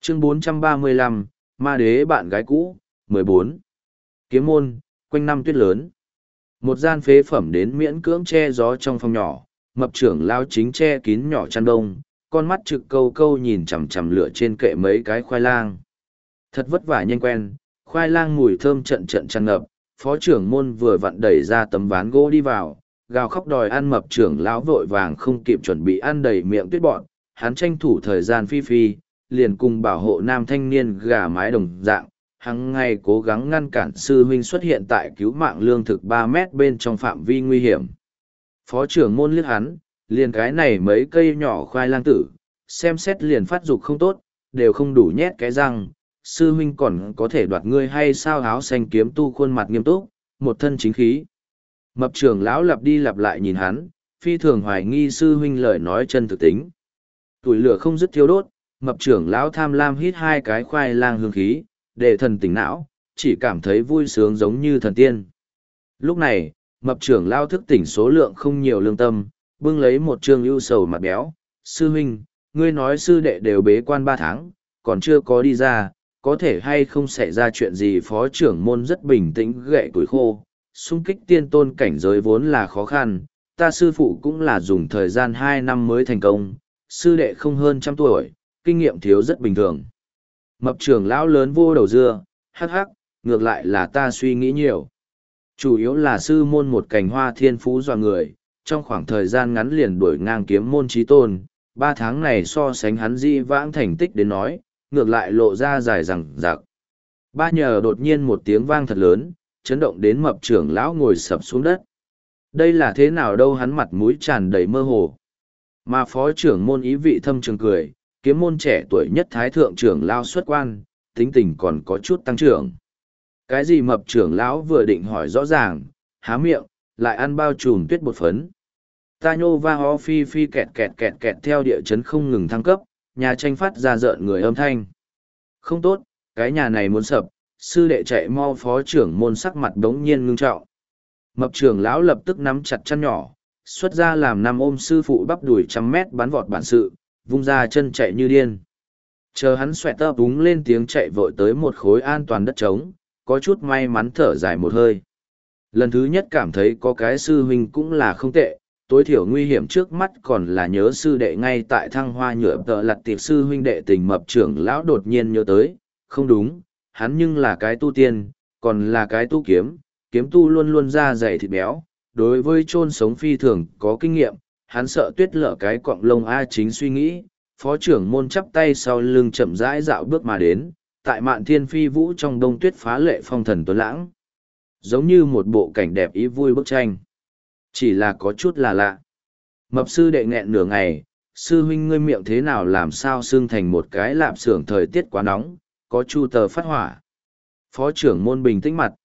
Chương 435, Ma Đế bạn gái cũ, 14. Kiếm môn, quanh năm tuyết lớn. Một gian phế phẩm đến miễn cưỡng che gió trong phòng nhỏ, mập trưởng lao chính che kín nhỏ chăn đông, con mắt trực câu câu nhìn chằm chằm lửa trên kệ mấy cái khoai lang. Thật vất vả nhanh quen, khoai lang mùi thơm trận trận tràn ngập, phó trưởng môn vừa vặn đẩy ra tấm ván gỗ đi vào, gào khóc đòi ăn. Mập trưởng lão vội vàng không kịp chuẩn bị ăn đầy miệng tuyết bọn, hắn tranh thủ thời gian phi phi, liền cùng bảo hộ nam thanh niên gà mái đồng dạng, hằng ngày cố gắng ngăn cản sư huynh xuất hiện tại cứu mạng lương thực 3 mét bên trong phạm vi nguy hiểm. Phó trưởng môn liếc hắn, liền cái này mấy cây nhỏ khoai lang tử, xem xét liền phát dục không tốt, đều không đủ nhét cái răng, sư huynh còn có thể đoạt ngươi hay sao? Áo xanh kiếm tu khuôn mặt nghiêm túc, một thân chính khí. Mập trưởng lão lặp đi lặp lại nhìn hắn, phi thường hoài nghi sư huynh lời nói chân thực tính. Tuổi lửa không dứt thiêu đốt, mập trưởng lão tham lam hít 2 cái khoai lang hương khí, để thần tỉnh não, chỉ cảm thấy vui sướng giống như thần tiên. Lúc này, mập trưởng lão thức tỉnh số lượng không nhiều lương tâm, bưng lấy một trương ưu sầu mặt béo. Sư huynh, ngươi nói sư đệ đều bế quan 3 tháng, còn chưa có đi ra, có thể hay không xảy ra chuyện gì? Phó trưởng môn rất bình tĩnh gậy tuổi khô, xung kích tiên tôn cảnh giới vốn là khó khăn, ta sư phụ cũng là dùng thời gian 2 năm mới thành công, sư đệ không hơn 100 tuổi, kinh nghiệm thiếu rất bình thường. Mập trưởng lão lớn vô đầu dưa, hắc hắc, ngược lại là ta suy nghĩ nhiều. Chủ yếu là sư môn một cành hoa thiên phú dọa người, trong khoảng thời gian ngắn liền đuổi ngang kiếm môn chí tôn, 3 tháng này so sánh hắn di vãng thành tích đến nói, ngược lại lộ ra dài rằng rạc. Ba nhờ đột nhiên một tiếng vang thật lớn, chấn động đến mập trưởng lão ngồi sập xuống đất. Đây là thế nào đâu? Hắn mặt mũi tràn đầy mơ hồ. Mà phó trưởng môn ý vị thâm trường cười, kiếm môn trẻ tuổi nhất thái thượng trưởng lao xuất quan, tính tình còn có chút tăng trưởng. Cái gì? Mập trưởng lão vừa định hỏi rõ ràng, há miệng, lại ăn bao trùm tuyết bột phấn. Ta nhô va ho phi phi kẹt kẹt kẹt kẹt theo địa chấn không ngừng thăng cấp, nhà tranh phát ra rợn người âm thanh. Không tốt, cái nhà này muốn sập, sư đệ chạy mau. Phó trưởng môn sắc mặt đống nhiên ngưng trọng. Mập trưởng lão lập tức nắm chặt chăn nhỏ, xuất ra làm năm ôm sư phụ bắp đùi 100 mét bắn vọt bản sự, vung ra chân chạy như điên. Chờ hắn xoẹt tơ búng lên tiếng chạy vội tới một khối an toàn đất trống, có chút may mắn thở dài một hơi. Lần thứ nhất cảm thấy có cái sư huynh cũng là không tệ, tối thiểu nguy hiểm trước mắt còn là nhớ sư đệ ngay tại Thăng Hoa nhựa tợ lặt tiệp. Sư huynh đệ tình. Mập trưởng lão đột nhiên nhớ tới, không đúng, hắn nhưng là cái tu tiên, còn là cái tu kiếm, kiếm tu luôn luôn da dày thịt béo, đối với chôn sống phi thường có kinh nghiệm, hắn sợ tuyết lở cái cọng lông. Chính suy nghĩ, phó trưởng môn chắp tay sau lưng chậm rãi dạo bước mà đến, tại Mạn Thiên Phi Vũ trong đông tuyết phá lệ phong thần tuấn lãng, giống như một bộ cảnh đẹp ý vui bức tranh. Chỉ là có chút là lạ. Mập sư đệ nghẹn nửa ngày, sư huynh ngươi miệng thế nào làm sao xương thành một cái lạp xưởng? Thời tiết quá nóng, có chu tờ phát hỏa. Phó trưởng môn bình tĩnh mặt.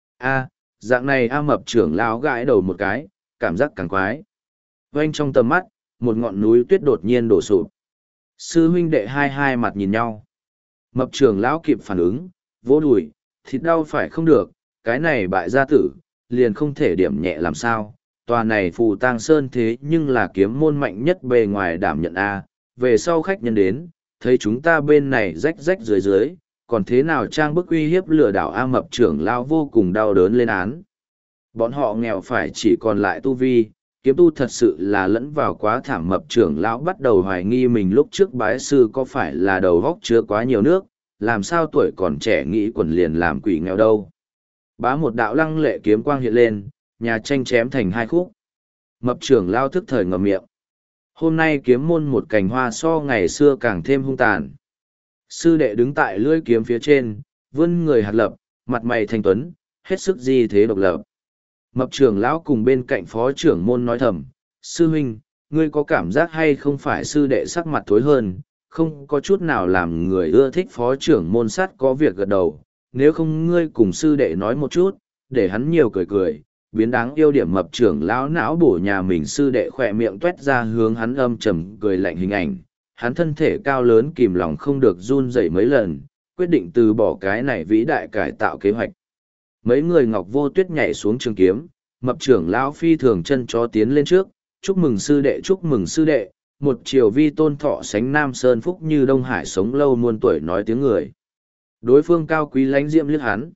Dạng này. Mập trưởng lão gãi đầu một cái, cảm giác càng quái. Oanh trong tầm mắt, một ngọn núi tuyết đột nhiên đổ sụp. Sư huynh đệ hai mặt nhìn nhau. Mập trưởng lão kịp phản ứng, vỗ đùi, thịt đau phải không được, cái này bại gia tử, liền không thể điểm nhẹ làm sao? Tòa này Phù Tang Sơn thế nhưng là kiếm môn mạnh nhất bề ngoài đảm nhận về sau khách nhân đến, thấy chúng ta bên này rách rách dưới dưới, còn thế nào trang bức uy hiếp lừa đảo? Mập trưởng lão vô cùng đau đớn lên án. Bọn họ nghèo phải chỉ còn lại tu vi, kiếm tu thật sự là lẫn vào quá thảm. Mập trưởng lão bắt đầu hoài nghi mình lúc trước bái sư có phải là đầu góc chứa quá nhiều nước, làm sao tuổi còn trẻ nghĩ quần liền làm quỷ nghèo đâu. Bá một đạo lăng lệ kiếm quang hiện lên, nhà tranh chém thành 2 khúc. Mập trưởng lao thức thời ngậm miệng. Hôm nay kiếm môn một cành hoa so ngày xưa càng thêm hung tàn. Sư đệ đứng tại lưỡi kiếm phía trên, vươn người hạt lập, mặt mày thanh tuấn, hết sức di thế độc lập. Mập trưởng lão cùng bên cạnh phó trưởng môn nói thầm, sư huynh, ngươi có cảm giác hay không phải sư đệ sắc mặt thối hơn, không có chút nào làm người ưa thích? Phó trưởng môn sắt có việc gật đầu, nếu không ngươi cùng sư đệ nói một chút, để hắn nhiều cười cười, biến đáng yêu điểm. Mập trưởng lão não bổ nhà mình sư đệ khỏe miệng tuét ra hướng hắn âm trầm cười lạnh hình ảnh, hắn thân thể cao lớn kìm lòng không được run rẩy mấy lần, quyết định từ bỏ cái này vĩ đại cải tạo kế hoạch. Mấy người Ngọc Vô Tuyết nhảy xuống trường kiếm, mập trưởng lão phi thường chân chó tiến lên trước, chúc mừng sư đệ, chúc mừng sư đệ. một triều vi tôn thọ sánh Nam Sơn Phúc như Đông Hải sống lâu muôn tuổi nói tiếng người. Đối phương cao quý lãnh diễm liếc hắn.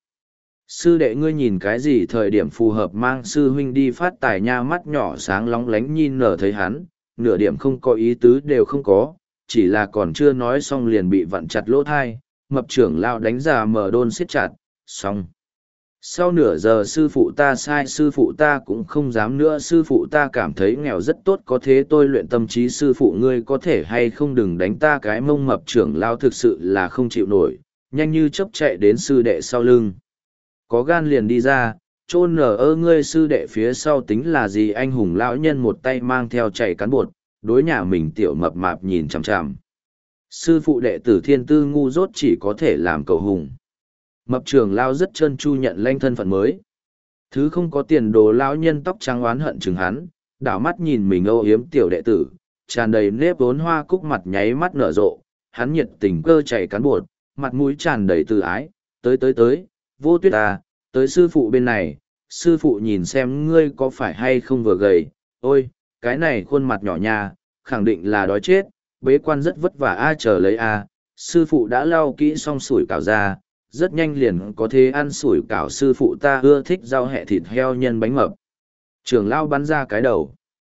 Sư đệ ngươi nhìn cái gì thời điểm phù hợp mang sư huynh đi phát tài nha, mắt nhỏ sáng lóng lánh nhìn nở thấy hắn, nửa điểm không có ý tứ đều không có, chỉ là còn chưa nói xong liền bị vặn chặt lỗ thai, mập trưởng lao đánh già mở đôn siết chặt, xong. Sau nửa giờ sư phụ ta sai, sư phụ ta cũng không dám nữa, sư phụ ta cảm thấy nghèo rất tốt, có thế tôi luyện tâm trí, sư phụ ngươi có thể hay không đừng đánh ta cái mông. Mập trưởng lao thực sự là không chịu nổi, nhanh như chớp chạy đến sư đệ sau lưng. Có gan liền đi ra, chôn nở ơ ngươi sư đệ phía sau tính là gì? Anh hùng lão nhân một tay mang theo chạy cán bột, đối nhà mình tiểu mập mạp nhìn chằm chằm. Sư phụ đệ tử thiên tư ngu dốt chỉ có thể làm cầu hùng. Mập trưởng lao rất trơn tru nhận lanh thân phận mới. Thứ không có tiền đồ lão nhân tóc trắng oán hận chừng hắn, đảo mắt nhìn mình âu yếm tiểu đệ tử, tràn đầy nếp vốn hoa cúc mặt nháy mắt nở rộ, hắn nhiệt tình cơ chạy cán bột, mặt mũi tràn đầy từ ái, tới, Vô Tuyết à, tới sư phụ bên này, sư phụ nhìn xem ngươi có phải hay không vừa gầy, ôi, cái này khuôn mặt nhỏ nha, khẳng định là đói chết, bế quan rất vất vả a, chờ lấy a. Sư phụ đã lau kỹ xong sủi cảo ra, rất nhanh liền có thể ăn sủi cảo, sư phụ ta ưa thích rau hẹ thịt heo nhân bánh mập. Trưởng lao bắn ra cái đầu.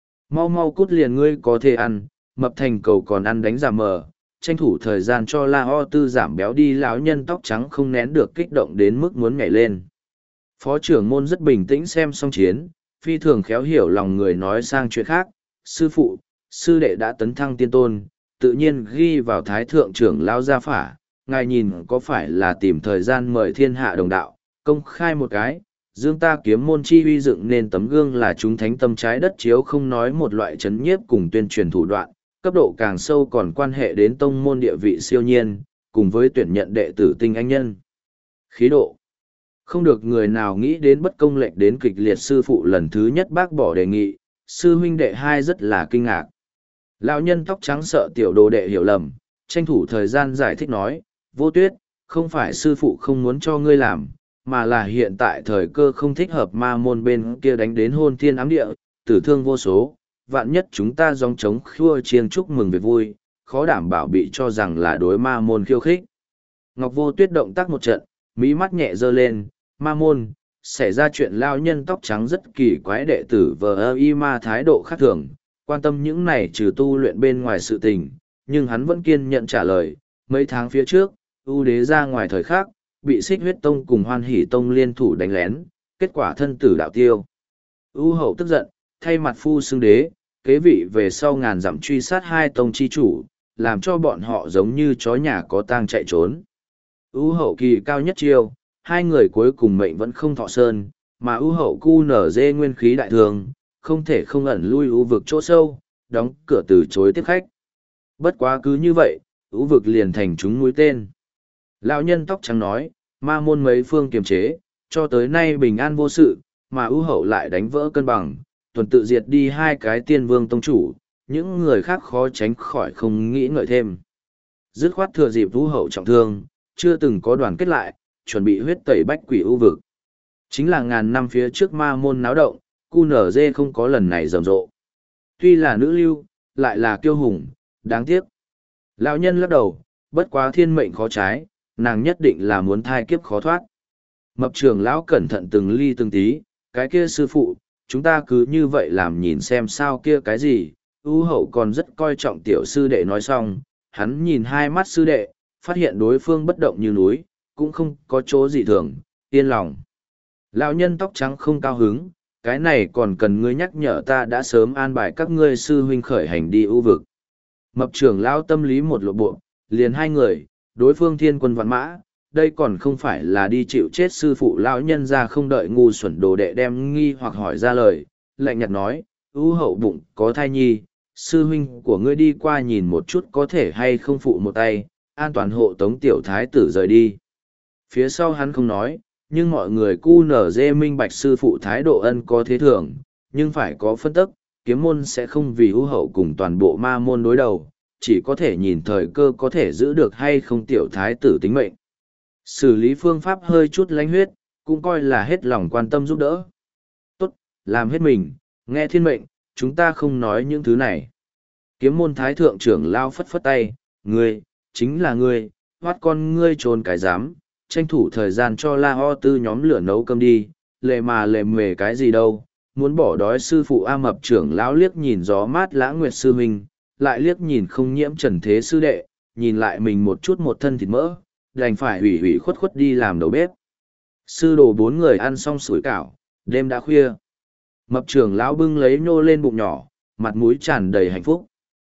Mau cút liền, ngươi có thể ăn, mập thành cầu còn ăn đánh giả mờ, tranh thủ thời gian cho La O Tư giảm béo đi. Lão nhân tóc trắng không nén được kích động đến mức muốn nhảy lên. Phó trưởng môn rất bình tĩnh xem xong chiến, phi thường khéo hiểu lòng người nói sang chuyện khác. Sư phụ, sư đệ đã tấn thăng tiên tôn, tự nhiên ghi vào thái thượng trưởng lao gia phả, ngài nhìn có phải là tìm thời gian mời thiên hạ đồng đạo, công khai một cái, dương ta kiếm môn chi uy dựng nên tấm gương là chúng thánh tâm trái đất chiếu, không nói một loại chấn nhiếp cùng tuyên truyền thủ đoạn, cấp độ càng sâu còn quan hệ đến tông môn địa vị siêu nhiên, cùng với tuyển nhận đệ tử tinh anh nhân. Khí độ. Không được người nào nghĩ đến bất công lệch đến kịch liệt, sư phụ lần thứ nhất bác bỏ đề nghị, sư huynh đệ hai rất là kinh ngạc. Lão nhân tóc trắng sợ tiểu đồ đệ hiểu lầm, tranh thủ thời gian giải thích nói, Vô Tuyết, không phải sư phụ không muốn cho ngươi làm, mà là hiện tại thời cơ không thích hợp, ma môn bên kia đánh đến hôn thiên ám địa, tử thương vô số, vạn nhất chúng ta gióng trống khua chiêng chúc mừng về vui, khó đảm bảo bị cho rằng là đối ma môn khiêu khích. Ngọc Vô Tuyết động tác một trận, mí mắt nhẹ giơ lên, ma môn, xảy ra chuyện. Lao nhân tóc trắng rất kỳ quái, đệ tử vờ y ma thái độ khác thường, quan tâm những này trừ tu luyện bên ngoài sự tình, nhưng hắn vẫn kiên nhận trả lời, mấy tháng phía trước, ưu đế ra ngoài thời khắc, bị Xích Huyết Tông cùng Hoan Hỷ Tông liên thủ đánh lén, kết quả thân tử đạo tiêu. ưu hậu tức giận, thay mặt phu xưng đế, kế vị về sau ngàn dặm truy sát hai tông chi chủ, làm cho bọn họ giống như chó nhà có tang chạy trốn. ưu hậu kỳ cao nhất chiêu, hai người cuối cùng mệnh vẫn không thọ sơn, mà ưu hậu cu nở dê nguyên khí đại thường, không thể không ẩn lui ưu vực chỗ sâu, đóng cửa từ chối tiếp khách. Bất quá cứ như vậy, ưu vực liền thành chúng mũi tên. Lão nhân tóc trắng nói, ma môn mấy phương kiềm chế, cho tới nay bình an vô sự, mà ưu hậu lại đánh vỡ cân bằng, tuần tự diệt đi hai cái tiên vương tông chủ, những người khác khó tránh khỏi không nghĩ ngợi thêm. Dứt khoát thừa dịp ưu hậu trọng thương, chưa từng có đoàn kết lại, chuẩn bị huyết tẩy bách quỷ ưu vực. Chính là ngàn năm phía trước ma môn náo động, cu nở dê không có lần này rầm rộ. Tuy là nữ lưu, lại là kiêu hùng, đáng tiếc. Lão nhân lắc đầu, bất quá thiên mệnh khó trái, nàng nhất định là muốn thai kiếp khó thoát. Mập trưởng lão cẩn thận từng ly từng tí, cái kia sư phụ, chúng ta cứ như vậy làm nhìn xem sao kia cái gì. ưu hậu còn rất coi trọng tiểu sư đệ nói xong, hắn nhìn hai mắt sư đệ, phát hiện đối phương bất động như núi, cũng không có chỗ gì thường, yên lòng. Lão nhân tóc trắng không cao hứng, cái này còn cần ngươi nhắc nhở, ta đã sớm an bài các ngươi sư huynh khởi hành đi ưu vực. Mập trưởng lão tâm lý một lộ bộ, liền hai người, đối phương thiên quân vạn mã, đây còn không phải là đi chịu chết. Sư phụ lão nhân ra không đợi ngu xuẩn đồ đệ đem nghi hoặc hỏi ra lời, lạnh nhạt nói, ưu hậu bụng có thai nhi, sư huynh của ngươi đi qua nhìn một chút có thể hay không phụ một tay, an toàn hộ tống tiểu thái tử rời đi. Phía sau hắn không nói, nhưng mọi người cu nở dê minh bạch sư phụ thái độ ân có thế thường, nhưng phải có phân tức, kiếm môn sẽ không vì ưu hậu cùng toàn bộ ma môn đối đầu, chỉ có thể nhìn thời cơ có thể giữ được hay không tiểu thái tử tính mệnh. Xử lý phương pháp hơi chút lánh huyết, cũng coi là hết lòng quan tâm giúp đỡ. Tốt, làm hết mình, nghe thiên mệnh, chúng ta không nói những thứ này. Kiếm môn thái thượng trưởng lao phất phất tay, ngươi, chính là ngươi, hoát con ngươi trốn cái dám, tranh thủ thời gian cho La Ho Tư nhóm lửa nấu cơm đi, lệ mà lệ mề cái gì đâu, muốn bỏ đói sư phụ A Mập trưởng lão liếc nhìn gió mát Lã Nguyệt sư huynh, lại liếc nhìn không nhiễm trần thế sư đệ, nhìn lại mình một chút một thân thịt mỡ, đành phải hủy hủy khuất khuất đi làm đầu bếp. Sư đồ bốn người ăn xong sủi cảo, đêm đã khuya. Mập trưởng lão bưng lấy nhô lên bụng nhỏ, mặt mũi tràn đầy hạnh phúc.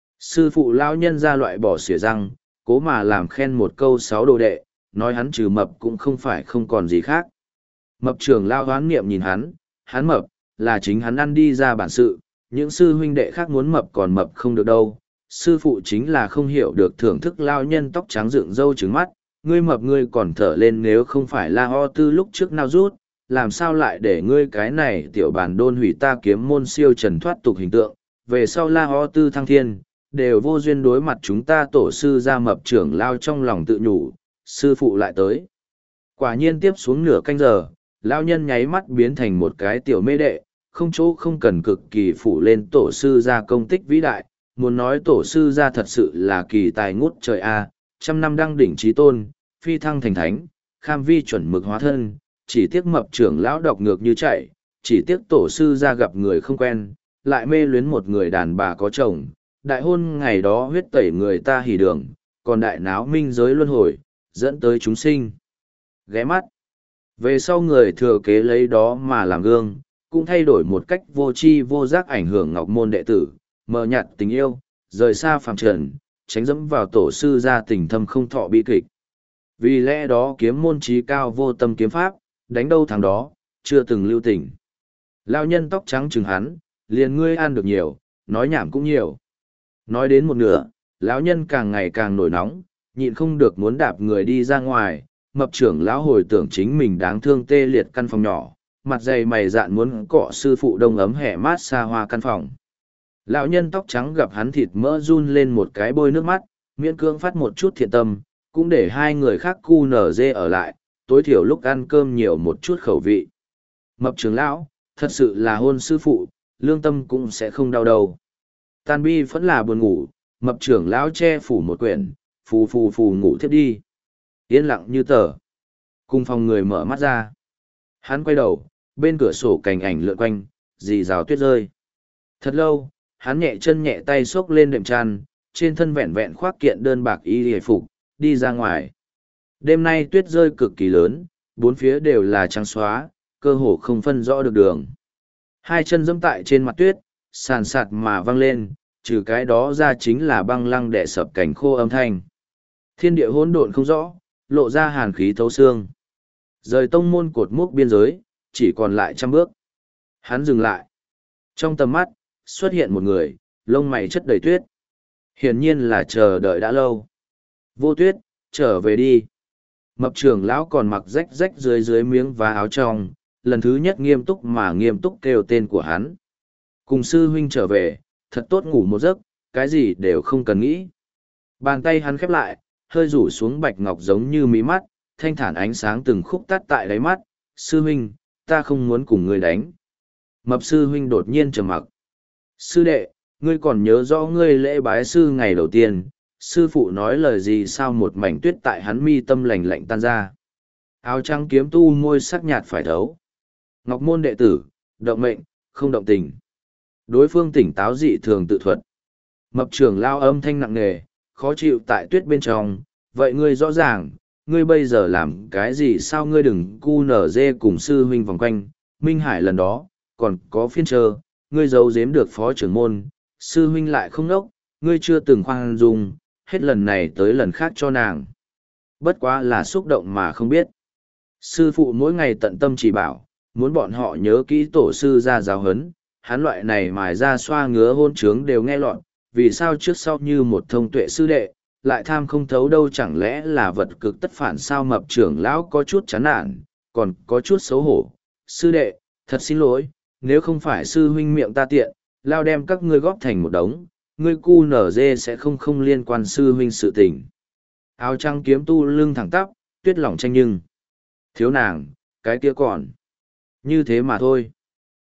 Sư phụ lão nhân ra loại bỏ xỉa răng, cố mà làm khen một câu sáu đồ đệ, nói hắn trừ mập cũng không phải không còn gì khác. Mập trưởng lão hoán niệm nhìn hắn mập, là chính hắn ăn đi ra bản sự, những sư huynh đệ khác muốn mập còn mập không được đâu. Sư phụ chính là không hiểu được thưởng thức lao nhân tóc trắng dựng râu trứng mắt, ngươi mập ngươi còn thở lên nếu không phải La Ho Tư lúc trước nào rút, làm sao lại để ngươi cái này tiểu bản đôn hủy ta kiếm môn siêu trần thoát tục hình tượng, về sau La Ho Tư thăng thiên, đều vô duyên đối mặt chúng ta tổ sư ra mập trưởng lao trong lòng tự nhủ, sư phụ lại tới. Quả nhiên tiếp xuống nửa canh giờ, lao nhân nháy mắt biến thành một cái tiểu mê đệ, không chỗ không cần cực kỳ phủ lên tổ sư ra công tích vĩ đại, muốn nói tổ sư ra thật sự là kỳ tài ngút trời a, trăm năm đăng đỉnh trí tôn, phi thăng thành thánh, kham vi chuẩn mực hóa thân, chỉ tiếc mập trưởng lão độc ngược như chạy, chỉ tiếc tổ sư ra gặp người không quen, lại mê luyến một người đàn bà có chồng, đại hôn ngày đó huyết tẩy người ta hỉ đường, còn đại náo minh giới luân hồi, dẫn tới chúng sinh. Ghé mắt. Về sau người thừa kế lấy đó mà làm gương, cũng thay đổi một cách vô tri vô giác ảnh hưởng ngọc môn đệ tử, mờ nhạt tình yêu, rời xa phàm trần, tránh dẫm vào tổ sư gia tình thâm không thọ bi kịch. Vì lẽ đó kiếm môn trí cao vô tâm kiếm pháp, đánh đâu thằng đó, chưa từng lưu tình. Lao nhân tóc trắng chừng hắn, liền ngươi ăn được nhiều, nói nhảm cũng nhiều. Nói đến một nửa, lão nhân càng ngày càng nổi nóng, nhịn không được muốn đạp người đi ra ngoài, mập trưởng lão hồi tưởng chính mình đáng thương tê liệt căn phòng nhỏ, mặt dày mày dạn muốn cọ sư phụ đông ấm hẻ mát xa hoa căn phòng. Lão nhân tóc trắng gặp hắn thịt mỡ run lên một cái bôi nước mắt, miễn cưỡng phát một chút thiện tâm, cũng để hai người khác cu nở dê ở lại, tối thiểu lúc ăn cơm nhiều một chút khẩu vị. Mập trưởng lão, thật sự là hôn sư phụ, lương tâm cũng sẽ không đau đầu. Tan bi vẫn là buồn ngủ, mập trưởng lão che phủ một quyển, phù phù phù ngủ thiếp đi. Yên lặng như tờ. Cùng phòng người mở mắt ra. Hắn quay đầu, bên cửa sổ cành ảnh lượn quanh, rì rào tuyết rơi. Thật lâu, hắn nhẹ chân nhẹ tay xốc lên đệm chăn, trên thân vẹn vẹn khoác kiện đơn bạc y hề phục, đi ra ngoài. Đêm nay tuyết rơi cực kỳ lớn, bốn phía đều là trắng xóa, cơ hồ không phân rõ được đường. Hai chân dẫm tại trên mặt tuyết, sàn sạt mà văng lên, trừ cái đó ra chính là băng lăng đè sập cảnh khô âm thanh. Thiên địa hỗn độn không rõ, lộ ra hàn khí thấu xương. Rời tông môn cột mốc biên giới, chỉ còn lại 100 bước. Hắn dừng lại. Trong tầm mắt, xuất hiện một người, lông mày chất đầy tuyết. Hiển nhiên là chờ đợi đã lâu. Vô Tuyết, trở về đi. Mập trưởng lão còn mặc rách rách dưới miếng và áo trong, lần thứ nhất nghiêm túc mà nghiêm túc kêu tên của hắn. Cùng sư huynh trở về, thật tốt ngủ một giấc, cái gì đều không cần nghĩ. Bàn tay hắn khép lại, hơi rủ xuống bạch ngọc giống như mí mắt, thanh thản ánh sáng từng khúc tắt tại đáy mắt. Sư huynh, ta không muốn cùng ngươi đánh. Mập sư huynh đột nhiên trầm mặc. Sư đệ, ngươi còn nhớ rõ ngươi lễ bái sư ngày đầu tiên, sư phụ nói lời gì sao một mảnh tuyết tại hắn mi tâm lạnh lạnh tan ra. Áo trắng kiếm tu môi sắc nhạt phải thấu. Ngọc môn đệ tử, động mệnh, không động tình. Đối phương tỉnh táo dị thường tự thuật. Mập trưởng lao âm thanh nặng nề, khó chịu tại tuyết bên trong. Vậy ngươi rõ ràng, ngươi bây giờ làm cái gì sao ngươi đừng cu nở dê cùng sư huynh vòng quanh. Minh Hải lần đó, còn có phiên trơ, ngươi giấu giếm được phó trưởng môn, sư huynh lại không nốc, ngươi chưa từng khoan dung, hết lần này tới lần khác cho nàng. Bất quá là xúc động mà không biết. Sư phụ mỗi ngày tận tâm chỉ bảo, muốn bọn họ nhớ kỹ tổ sư ra giáo hấn, hắn loại này mài ra xoa ngứa hôn trướng đều nghe lọt, vì sao trước sau như một thông tuệ sư đệ, lại tham không thấu đâu chẳng lẽ là vật cực tất phản sao mập trưởng lão có chút chán nản, còn có chút xấu hổ. Sư đệ, thật xin lỗi, nếu không phải sư huynh miệng ta tiện, lao đem các ngươi góp thành một đống, ngươi cu nở dê sẽ không liên quan sư huynh sự tình. Áo trắng kiếm tu lưng thẳng tắp, tuyết lỏng tranh nhưng. Thiếu nàng, cái kia còn. Như thế mà thôi.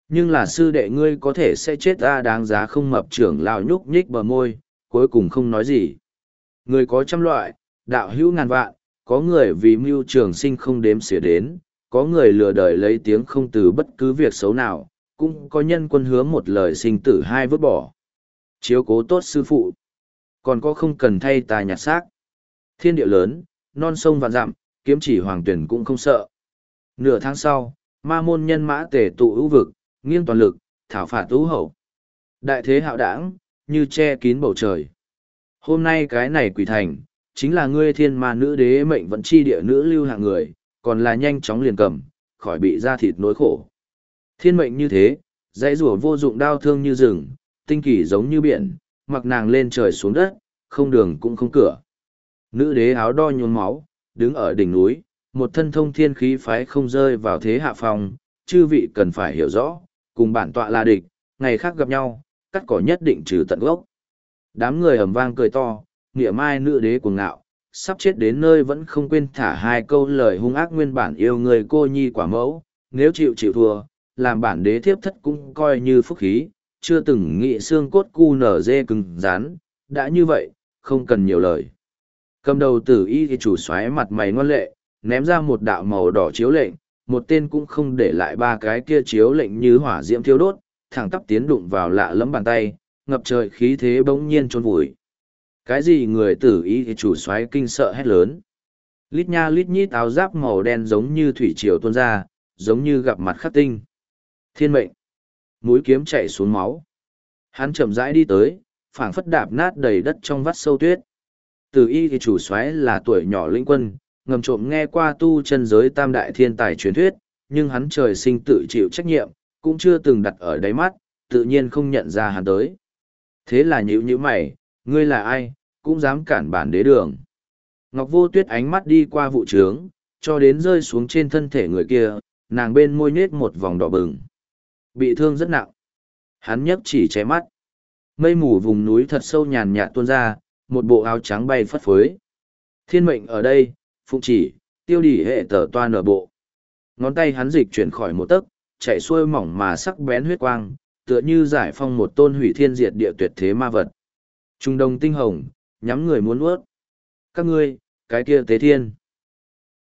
Nhưng là sư đệ ngươi có thể sẽ chết ta, đáng giá không? Mập trưởng lão nhúc nhích bờ môi, cuối cùng không nói gì. Người có trăm loại, đạo hữu ngàn vạn, có người vì mưu trường sinh không đếm xỉa đến, có người lừa đời lấy tiếng không từ bất cứ việc xấu nào, cũng có nhân quân hứa một lời sinh tử hai vứt bỏ. Chiếu cố tốt sư phụ, còn có không cần thay tài nhặt xác. Thiên địa lớn, non sông vạn dặm, kiếm chỉ hoàng tuyển cũng không sợ. Nửa tháng sau, ma môn nhân mã tề tụ ưu vực, nghiêng toàn lực, thảo phạt ưu hậu. Đại thế hạo đảng, như che kín bầu trời. Hôm nay cái này quỷ thành, chính là ngươi thiên ma nữ đế mệnh vẫn chi địa nữ lưu hạng người, còn là nhanh chóng liền cầm, khỏi bị da thịt nỗi khổ. Thiên mệnh như thế, dãy rủa vô dụng đau thương như rừng, tinh kỳ giống như biển, mặc nàng lên trời xuống đất, không đường cũng không cửa. Nữ đế áo đo nhuốm máu, đứng ở đỉnh núi, một thân thông thiên khí phái không rơi vào thế hạ phòng, chư vị cần phải hiểu rõ, cùng bản tọa là địch, ngày khác gặp nhau, cắt cỏ nhất định trừ tận gốc. Đám người ầm vang cười to, nghĩa mai nữ đế cuồng ngạo, sắp chết đến nơi vẫn không quên thả hai câu lời hung ác nguyên bản yêu người cô nhi quả mẫu, nếu chịu thua, làm bản đế thiếp thất cũng coi như phúc khí, chưa từng nghĩ xương cốt cu nở dê cứng rắn, đã như vậy, không cần nhiều lời. Cầm đầu tử y thì chủ xoáy mặt mày ngoan lệ, ném ra một đạo màu đỏ chiếu lệnh, một tên cũng không để lại ba cái kia chiếu lệnh như hỏa diễm thiêu đốt, thẳng tắp tiến đụng vào lạ lẫm bàn tay, ngập trời khí thế bỗng nhiên trôn vùi. Cái gì? Người tử y thì chủ xoáy kinh sợ hét lớn. Lít nha lít nhít áo giáp màu đen giống như thủy triều tuôn ra, giống như gặp mặt khắc tinh. Thiên mệnh. Mũi kiếm chạy xuống máu. Hắn chậm rãi đi tới, phảng phất đạp nát đầy đất trong vắt sâu tuyết. Tử y thì chủ soái là tuổi nhỏ lĩnh quân, ngầm trộm nghe qua tu chân giới tam đại thiên tài truyền thuyết, nhưng hắn trời sinh tự chịu trách nhiệm, cũng chưa từng đặt ở đáy mắt, tự nhiên không nhận ra hắn tới. Thế là nhíu mày, ngươi là ai, cũng dám cản bản đế đường. Ngọc Vô Tuyết ánh mắt đi qua vụ trướng, cho đến rơi xuống trên thân thể người kia, nàng bên môi nết một vòng đỏ bừng. Bị thương rất nặng. Hắn nhấc chỉ che mắt. Mây mù vùng núi thật sâu nhàn nhạt tuôn ra, một bộ áo trắng bay phất phới. Thiên mệnh ở đây, phụng chỉ, tiêu đỉ hệ tờ toa nở bộ. Ngón tay hắn dịch chuyển khỏi một tấc, chạy xuôi mỏng mà sắc bén huyết quang, tựa như giải phong một tôn hủy thiên diệt địa tuyệt thế ma vật. Trung đông tinh hồng, nhắm người muốn nuốt. Các ngươi, cái kia tế thiên.